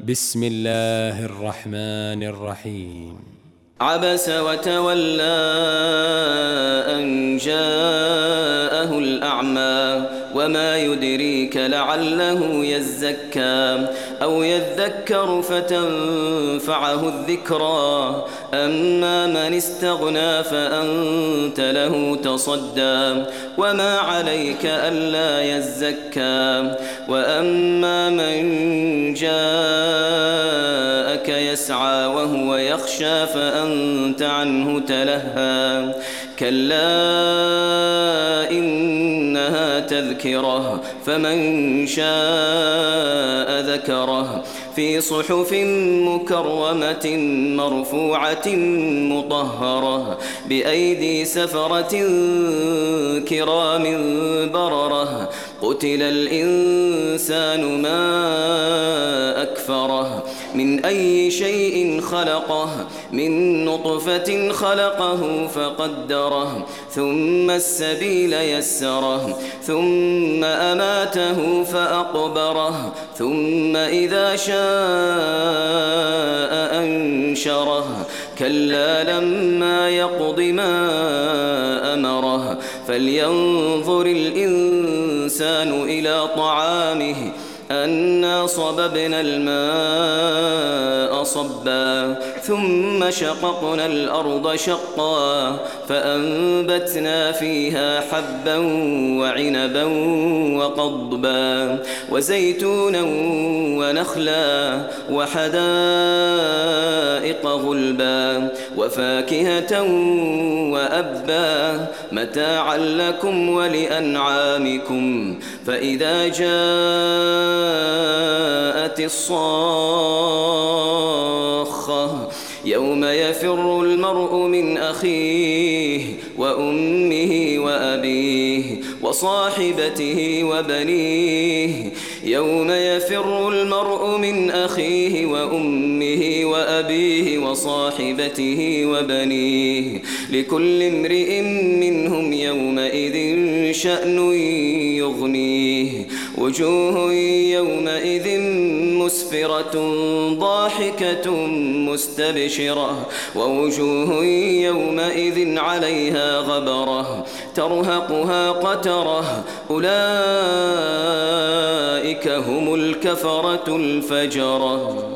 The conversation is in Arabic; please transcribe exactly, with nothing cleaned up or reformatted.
بسم الله الرحمن الرحيم. عبس وتولى أن جاءه الأعمى وما يدريك لعله يزكى أو يذكر فتنفعه الذكرى أما من استغنى فأنت له تصدى وما عليك ألا يزكى وأما من جاءك يسعى وهو يخشى فأنت عنه تلهى كلا إنها تذكرة فمن شاء ذكره في صحف مكرمة مرفوعة مطهرة بأيدي سفرة كرام بررة قتل الإنسان ما أكفره من أي شيء خلقه من نطفة خلقه فقدره ثم السبيل يسره ثم أماته فأقبره ثم إذا شاء أنشره كلا لما يقض ما أمره فلينظر الإنسان إلى طعامه أنا صببنا الماء صبا ثم شققنا الأرض شقا فأنبتنا فيها حبا وعنبا وقضبا وزيتونا ونخلا وحدائق غلبا وفاكهة وأبا متاعا لكم ولأنعامكم فإذا جاءت الصاخة يوم يفر المرء من أخيه وأمه وأبيه وصاحبته وبنيه يوم يفر المرء من أخيه وأمه وأبيه وصاحبته وبنيه لكل امرئ منهم يومئذ شأن يغنيه وجوه يومئذ مسفرة ضاحكة مستبشرة ووجوه يومئذ عليها غبرة ترهقها قترة أولئك هم الكفرة الفجرة.